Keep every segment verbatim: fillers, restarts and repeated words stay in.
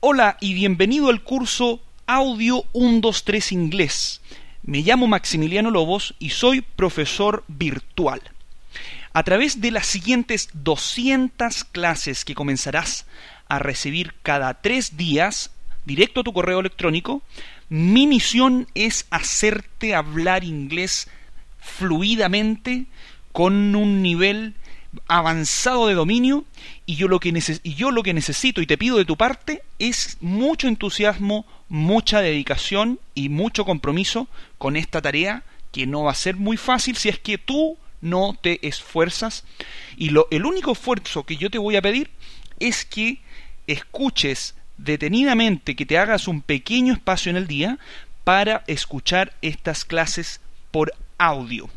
Hola y bienvenido al curso Audio uno dos tres Inglés. Me llamo Maximiliano Lobos y soy profesor virtual. A través de las siguientes doscientas clases que comenzarás a recibir cada tres días, directo a tu correo electrónico, mi misión es hacerte hablar inglés fluidamente con un nivel avanzado de dominio, y yo lo que neces- y yo lo que necesito y te pido de tu parte es mucho entusiasmo, mucha dedicación y mucho compromiso con esta tarea, que no va a ser muy fácil si es que tú no te esfuerzas. Y lo, el único esfuerzo que yo te voy a pedir es que escuches detenidamente, que te hagas un pequeño espacio en el día para escuchar estas clases por audio.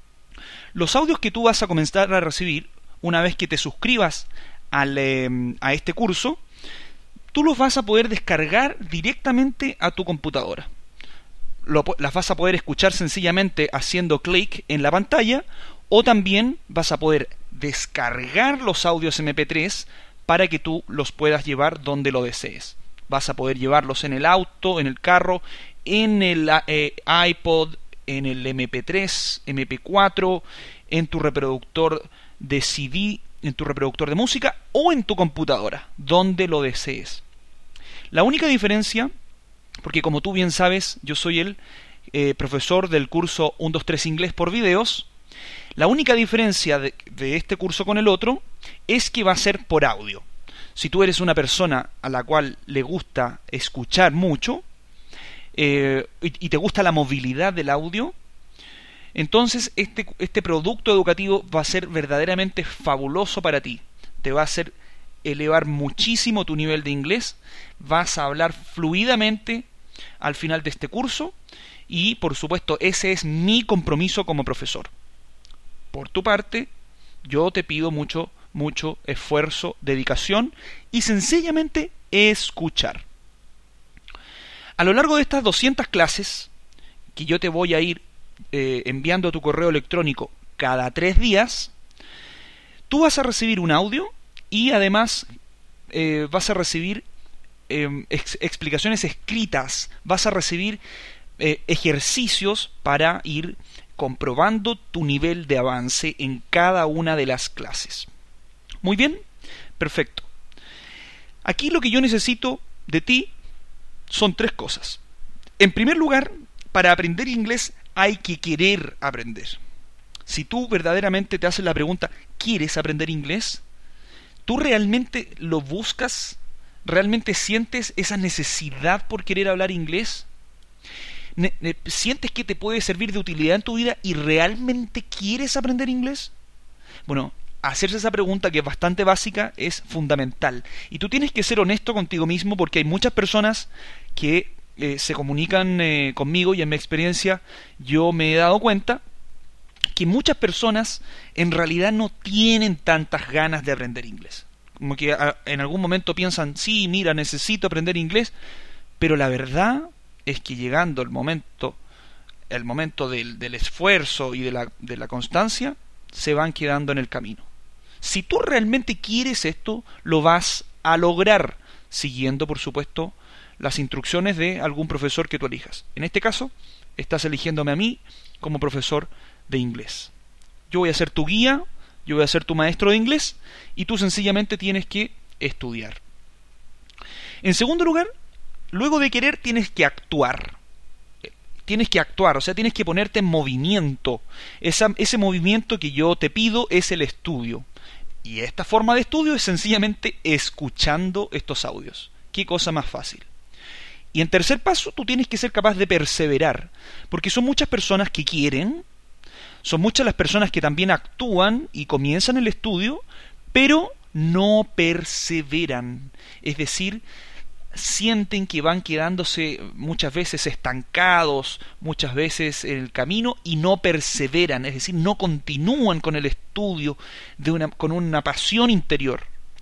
Los audios que tú vas a comenzar a recibir una vez que te suscribas al, eh, a este curso, tú los vas a poder descargar directamente a tu computadora. Lo, las vas a poder escuchar sencillamente haciendo clic en la pantalla, o también vas a poder descargar los audios eme pe tres para que tú los puedas llevar donde lo desees. Vas a poder llevarlos en el auto, en el carro, en el eh, iPod, en el eme pe tres, eme pe cuatro, en tu reproductor de ce de, en tu reproductor de música o en tu computadora, donde lo desees. La única diferencia, porque como tú bien sabes, yo soy el eh, profesor del curso uno dos tres Inglés por videos, la única diferencia de, de este curso con el otro es que va a ser por audio. Si tú eres una persona a la cual le gusta escuchar mucho, eh, y, y te gusta la movilidad del audio, entonces este, este producto educativo va a ser verdaderamente fabuloso para ti. Te va a hacer elevar muchísimo tu nivel de inglés, vas a hablar fluidamente al final de este curso, y por supuesto ese es mi compromiso como profesor. Por tu parte, yo te pido mucho, mucho esfuerzo, dedicación y sencillamente escuchar. A lo largo de estas doscientas clases que yo te voy a ir eh, enviando a tu correo electrónico cada tres días, tú vas a recibir un audio y además eh, vas a recibir eh, ex- explicaciones escritas, vas a recibir eh, ejercicios para ir comprobando tu nivel de avance en cada una de las clases. Muy bien, perfecto. Aquí lo que yo necesito de ti son tres cosas. En primer lugar, para aprender inglés hay que querer aprender. Si tú verdaderamente te haces la pregunta, ¿quieres aprender inglés? ¿Tú realmente lo buscas? ¿Realmente sientes esa necesidad por querer hablar inglés? ¿Sientes que te puede servir de utilidad en tu vida y realmente quieres aprender inglés? Bueno, hacerse esa pregunta, que es bastante básica, es fundamental. Y tú tienes que ser honesto contigo mismo, porque hay muchas personas que eh, se comunican eh, conmigo, y en mi experiencia yo me he dado cuenta que muchas personas en realidad no tienen tantas ganas de aprender inglés. Como que a, en algún momento piensan, sí, mira, necesito aprender inglés, pero la verdad es que llegando el momento, el momento del, del esfuerzo y de la, de la constancia, se van quedando en el camino. Si tú realmente quieres esto, lo vas a lograr siguiendo, por supuesto, las instrucciones de algún profesor que tú elijas. En este caso, estás eligiéndome a mí como profesor de inglés. Yo voy a ser tu guía, yo voy a ser tu maestro de inglés, y tú sencillamente tienes que estudiar. En segundo lugar, luego de querer tienes que actuar. Tienes que actuar, o sea, tienes que ponerte en movimiento. Esa, ese movimiento que yo te pido es el estudio. Y esta forma de estudio es sencillamente escuchando estos audios. ¿Qué cosa más fácil? Y en tercer paso, tú tienes que ser capaz de perseverar. Porque son muchas personas que quieren, son muchas las personas que también actúan y comienzan el estudio, pero no perseveran. Es decir, sienten que van quedándose muchas veces estancados, muchas veces en el camino, y no perseveran, es decir, no continúan con el estudio de una, con una pasión interior.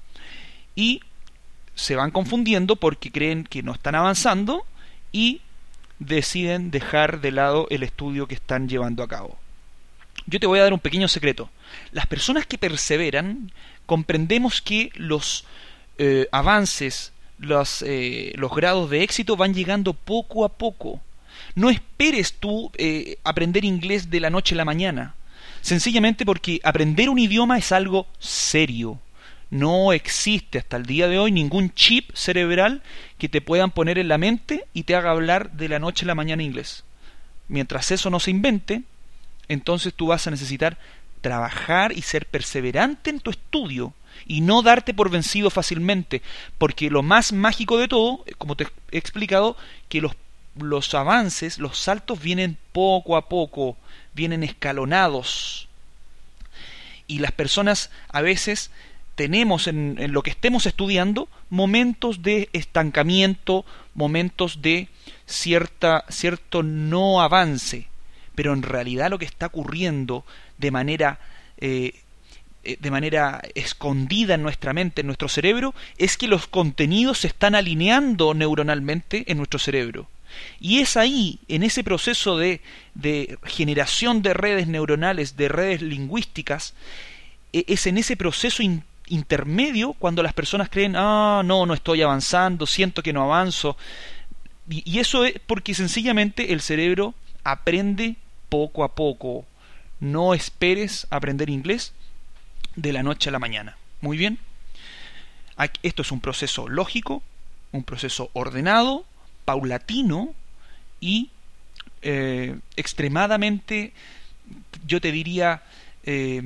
Y se van confundiendo porque creen que no están avanzando y deciden dejar de lado el estudio que están llevando a cabo. Yo te voy a dar un pequeño secreto. Las personas que perseveran, comprendemos que los eh, avances los, eh, los grados de éxito van llegando poco a poco. No esperes tú eh, aprender inglés de la noche a la mañana, sencillamente porque aprender un idioma es algo serio. No existe hasta el día de hoy ningún chip cerebral que te puedan poner en la mente y te haga hablar de la noche a la mañana inglés. Mientras eso no se invente, entonces tú vas a necesitar trabajar y ser perseverante en tu estudio y no darte por vencido fácilmente, porque lo más mágico de todo, como te he explicado, que los, los avances, los saltos vienen poco a poco, vienen escalonados. Y las personas a veces tenemos en, en lo que estemos estudiando momentos de estancamiento, momentos de cierta, cierto no avance, pero en realidad lo que está ocurriendo de manera eh, de manera escondida en nuestra mente, en nuestro cerebro, es que los contenidos se están alineando neuronalmente en nuestro cerebro. Y es ahí, en ese proceso de, de generación de redes neuronales, de redes lingüísticas, es en ese proceso in, intermedio cuando las personas creen, ah, no, no estoy avanzando, siento que no avanzo. Y, y eso es porque sencillamente el cerebro aprende poco a poco. No esperes aprender inglés de la noche a la mañana. Muy bien. Esto es un proceso lógico, un proceso ordenado, paulatino y eh, extremadamente, yo te diría, eh,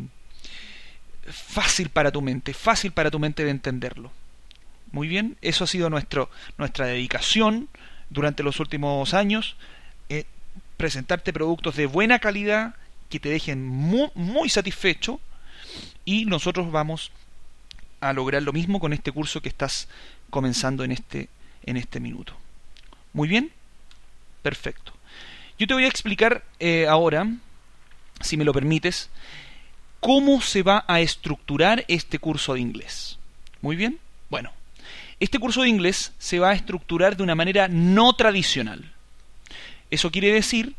fácil para tu mente, fácil para tu mente de entenderlo. Muy bien, eso ha sido nuestro, nuestra dedicación durante los últimos años, eh, presentarte productos de buena calidad que te dejen muy, muy satisfecho, y nosotros vamos a lograr lo mismo con este curso que estás comenzando en este, en este minuto. Muy bien, perfecto. Yo te voy a explicar eh, ahora, si me lo permites, cómo se va a estructurar este curso de inglés. Muy bien, bueno, este curso de inglés se va a estructurar de una manera no tradicional. Eso quiere decir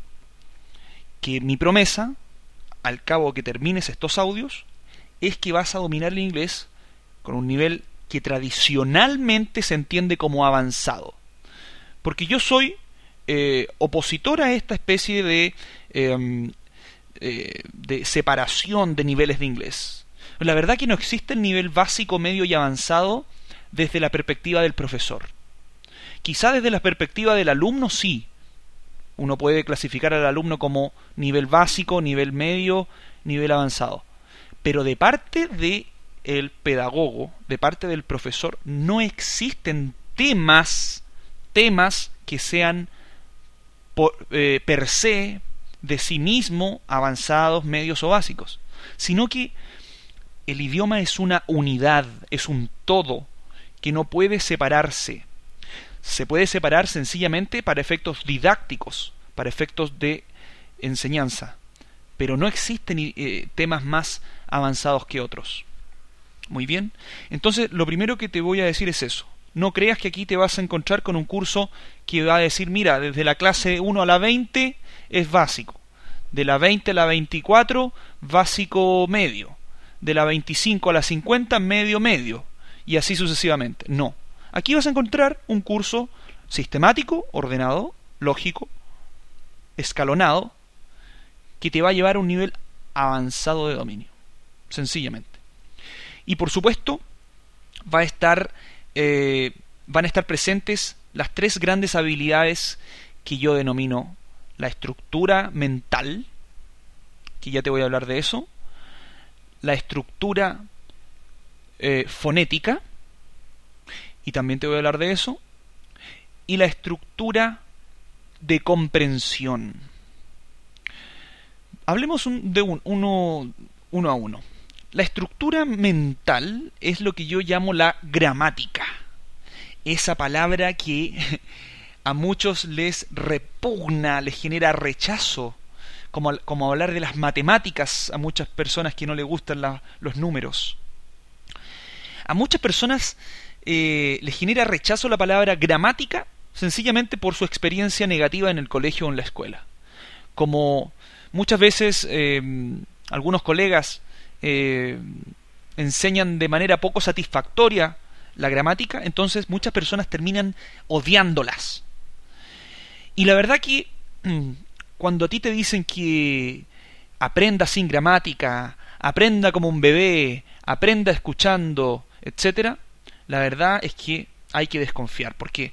que mi promesa, al cabo que termines estos audios, es que vas a dominar el inglés con un nivel que tradicionalmente se entiende como avanzado. Porque yo soy eh, opositor a esta especie de, eh, eh, de separación de niveles de inglés. La verdad que no existe el nivel básico, medio y avanzado desde la perspectiva del profesor. Quizá desde la perspectiva del alumno sí. Uno puede clasificar al alumno como nivel básico, nivel medio, nivel avanzado. Pero de parte del pedagogo, de parte del profesor, no existen temas, temas que sean por, eh, per se, de sí mismo, avanzados, medios o básicos. Sino que el idioma es una unidad, es un todo, que no puede separarse. Se puede separar sencillamente para efectos didácticos, para efectos de enseñanza, pero no existen eh, temas más avanzados que otros. Muy bien, entonces lo primero que te voy a decir es eso. No creas que aquí te vas a encontrar con un curso que va a decir, mira, desde la clase uno a la veinte es básico, de la veinte a la veinticuatro básico medio, de la veinticinco a la cincuenta medio medio, y así sucesivamente. No, aquí vas a encontrar un curso sistemático, ordenado, lógico, escalonado, que te va a llevar a un nivel avanzado de dominio, sencillamente. Y por supuesto va a estar eh, van a estar presentes las tres grandes habilidades que yo denomino la estructura mental, que ya te voy a hablar de eso, la estructura eh, fonética, y también te voy a hablar de eso, y la estructura de comprensión. Hablemos un, de un, uno, uno a uno. La estructura mental es lo que yo llamo la gramática. Esa palabra que a muchos les repugna, les genera rechazo, como, como hablar de las matemáticas a muchas personas que no les gustan la, los números. A muchas personas eh, les genera rechazo la palabra gramática sencillamente por su experiencia negativa en el colegio o en la escuela. Como muchas veces eh, algunos colegas eh, enseñan de manera poco satisfactoria la gramática, entonces muchas personas terminan odiándolas. Y la verdad que cuando a ti te dicen que aprenda sin gramática, aprenda como un bebé, aprenda escuchando, etcétera, la verdad es que hay que desconfiar, porque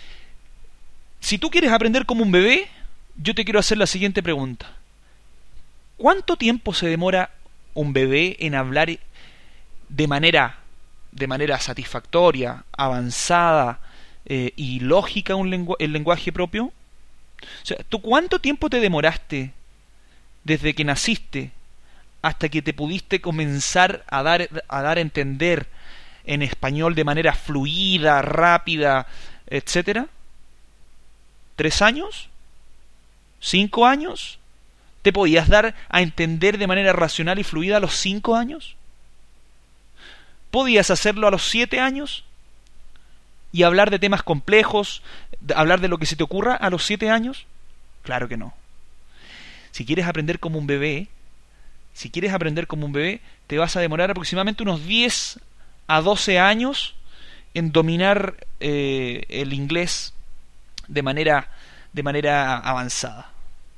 si tú quieres aprender como un bebé, yo te quiero hacer la siguiente pregunta. ¿Cuánto tiempo se demora un bebé en hablar de manera, de manera satisfactoria, avanzada eh, y lógica un lengu- el lenguaje propio? O sea, ¿tú cuánto tiempo te demoraste desde que naciste hasta que te pudiste comenzar a dar a dar a entender en español de manera fluida, rápida, etcétera? ¿Tres años? ¿Cinco años? ¿Te podías dar a entender de manera racional y fluida a los cinco años? ¿Podías hacerlo a los siete años? ¿Y hablar de temas complejos, de hablar de lo que se te ocurra a los siete años? Claro que no. Si quieres aprender como un bebé, si quieres aprender como un bebé, te vas a demorar aproximadamente unos diez a doce años en dominar eh, el inglés de manera, de manera avanzada.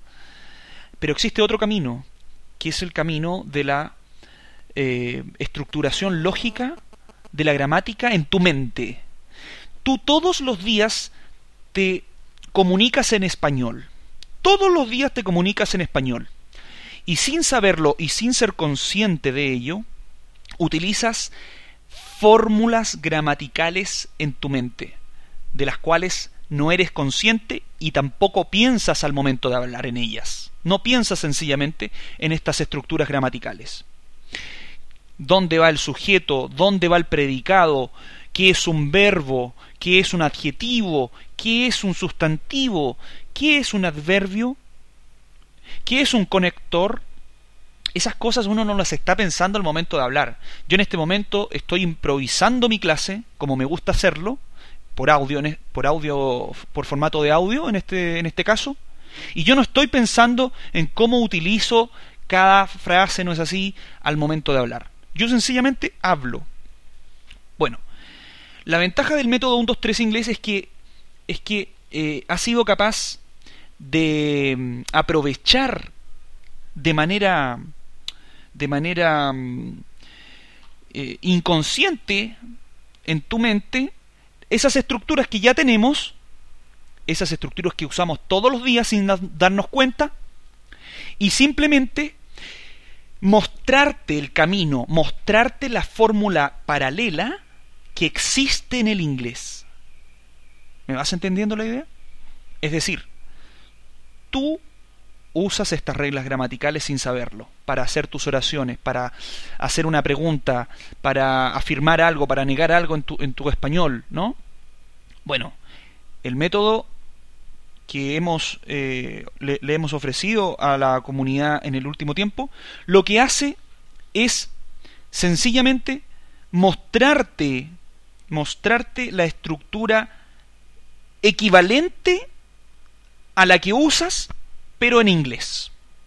Pero existe otro camino, que es el camino de la eh, estructuración lógica de la gramática en tu mente. Tú todos los días te comunicas en español. Todos los días te comunicas en español. Y sin saberlo y sin ser consciente de ello, utilizas fórmulas gramaticales en tu mente, de las cuales no eres consciente y tampoco piensas al momento de hablar en ellas. No piensas sencillamente en estas estructuras gramaticales. ¿Dónde va el sujeto? ¿Dónde va el predicado? ¿Qué es un verbo? ¿Qué es un adjetivo? ¿Qué es un sustantivo? ¿Qué es un adverbio? ¿Qué es un conector? Esas cosas uno no las está pensando al momento de hablar. Yo en este momento estoy improvisando mi clase, como me gusta hacerlo, por audio, por audio, por formato de audio en este, en este caso, y yo no estoy pensando en cómo utilizo cada frase, no es así, al momento de hablar. Yo sencillamente hablo. Bueno, la ventaja del método uno dos tres inglés es que es que eh, ha sido capaz de mm, aprovechar de manera de manera mm, eh, inconsciente en tu mente esas estructuras que ya tenemos, esas estructuras que usamos todos los días sin darnos cuenta, y simplemente mostrarte el camino, mostrarte la fórmula paralela que existe en el inglés. ¿Me vas entendiendo la idea? Es decir, tú usas estas reglas gramaticales sin saberlo, para hacer tus oraciones, para hacer una pregunta, para afirmar algo, para negar algo en tu, en tu español, ¿no? Bueno, el método que hemos eh, le, le hemos ofrecido a la comunidad en el último tiempo, lo que hace es sencillamente mostrarte, mostrarte la estructura equivalente a la que usas, pero en inglés.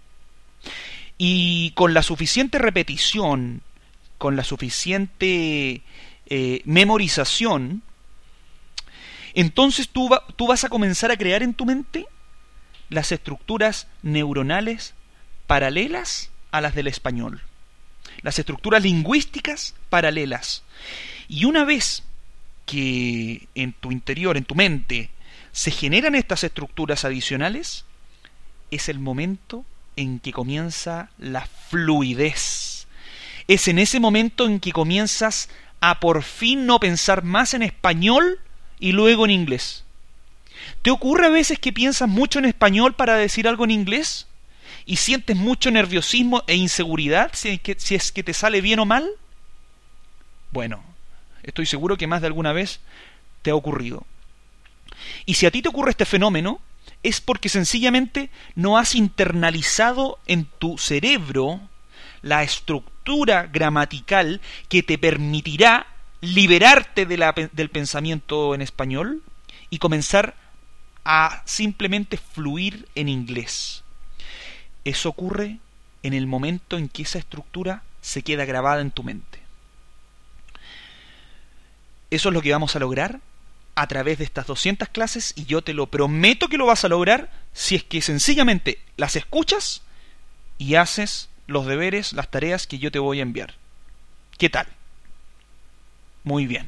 Y con la suficiente repetición, con la suficiente eh, memorización, entonces tú, va, tú vas a comenzar a crear en tu mente las estructuras neuronales paralelas a las del español. Las estructuras lingüísticas paralelas. Y una vez que en tu interior, en tu mente, se generan estas estructuras adicionales, es el momento en que comienza la fluidez. Es en ese momento en que comienzas a por fin no pensar más en español y luego en inglés. ¿Te ocurre a veces que piensas mucho en español para decir algo en inglés? ¿Y sientes mucho nerviosismo e inseguridad si es que, si es que te sale bien o mal? Bueno, estoy seguro que más de alguna vez te ha ocurrido. Y si a ti te ocurre este fenómeno, es porque sencillamente no has internalizado en tu cerebro la estructura gramatical que te permitirá liberarte de la, del pensamiento en español y comenzar a simplemente fluir en inglés. Eso ocurre en el momento en que esa estructura se queda grabada en tu mente. Eso es lo que vamos a lograr a través de estas doscientas clases, y yo te lo prometo que lo vas a lograr si es que sencillamente las escuchas y haces los deberes, las tareas que yo te voy a enviar. ¿Qué tal? Muy bien.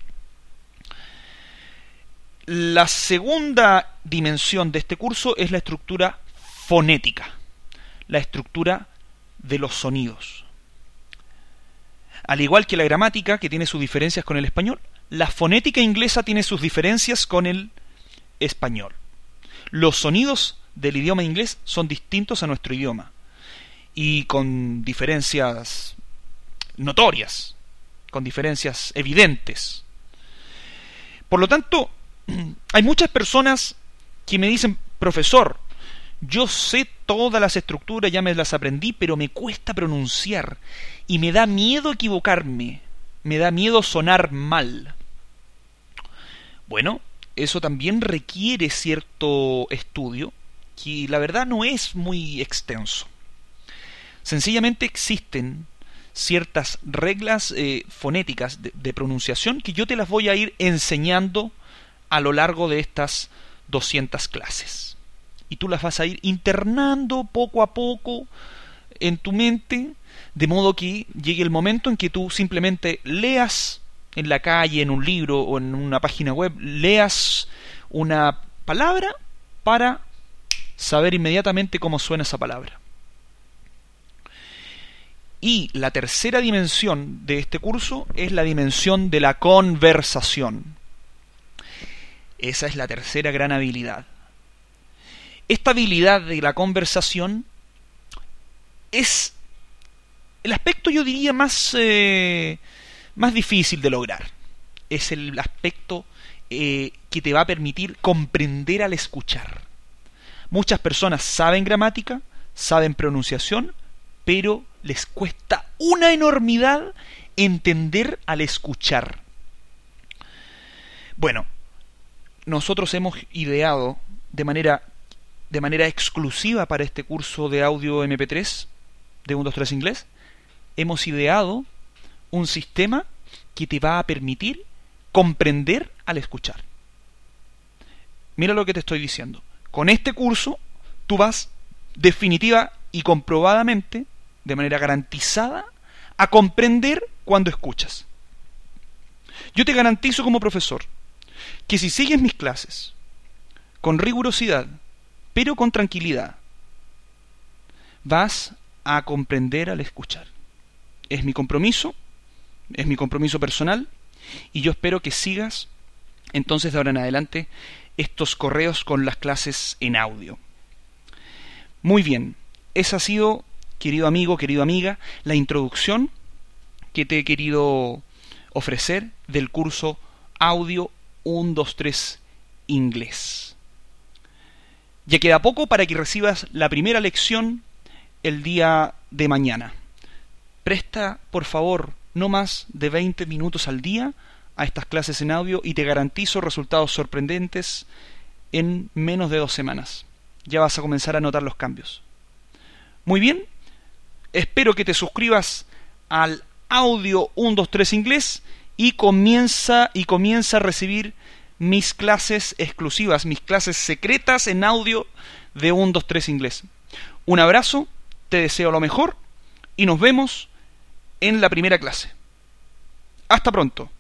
La segunda dimensión de este curso es la estructura fonética, la estructura de los sonidos. Al igual que la gramática, que tiene sus diferencias con el español, la fonética inglesa tiene sus diferencias con el español. Los sonidos del idioma inglés son distintos a nuestro idioma, y con diferencias notorias, con diferencias evidentes. Por lo tanto, hay muchas personas que me dicen: profesor, yo sé todas las estructuras, ya me las aprendí, pero me cuesta pronunciar y me da miedo equivocarme, me da miedo sonar mal. Bueno, eso también requiere cierto estudio, que la verdad no es muy extenso. Sencillamente existen ciertas reglas eh, fonéticas de, de pronunciación que yo te las voy a ir enseñando a lo largo de estas doscientas clases. Y tú las vas a ir internando poco a poco en tu mente, de modo que llegue el momento en que tú simplemente leas en la calle, en un libro o en una página web, leas una palabra para saber inmediatamente cómo suena esa palabra. Y la tercera dimensión de este curso es la dimensión de la conversación. Esa es la tercera gran habilidad. Esta habilidad de la conversación es el aspecto, yo diría, más, eh, más difícil de lograr. Es el aspecto eh, que te va a permitir comprender al escuchar. Muchas personas saben gramática, saben pronunciación, pero les cuesta una enormidad entender al escuchar. Bueno, nosotros hemos ideado de manera, de manera exclusiva para este curso de audio eme pe tres de uno, dos, tres Inglés, hemos ideado un sistema que te va a permitir comprender al escuchar. Mira lo que te estoy diciendo. Con este curso tú vas definitiva y comprobadamente, de manera garantizada, a comprender cuando escuchas. Yo te garantizo como profesor que si sigues mis clases con rigurosidad, pero con tranquilidad, vas a comprender al escuchar. Es mi compromiso, es mi compromiso personal, y yo espero que sigas entonces de ahora en adelante estos correos con las clases en audio. Muy bien, esa ha sido, querido amigo, querida amiga, la introducción que te he querido ofrecer del curso Audio uno, dos, tres Inglés. Ya queda poco para que recibas la primera lección el día de mañana. Presta, por favor, no más de veinte minutos al día a estas clases en audio y te garantizo resultados sorprendentes en menos de dos semanas. Ya vas a comenzar a notar los cambios. Muy bien, espero que te suscribas al Audio uno, dos, tres Inglés y comienza y comienza a recibir mis clases exclusivas, mis clases secretas en audio de uno, dos, tres Inglés. Un abrazo, te deseo lo mejor y nos vemos en la primera clase. Hasta pronto.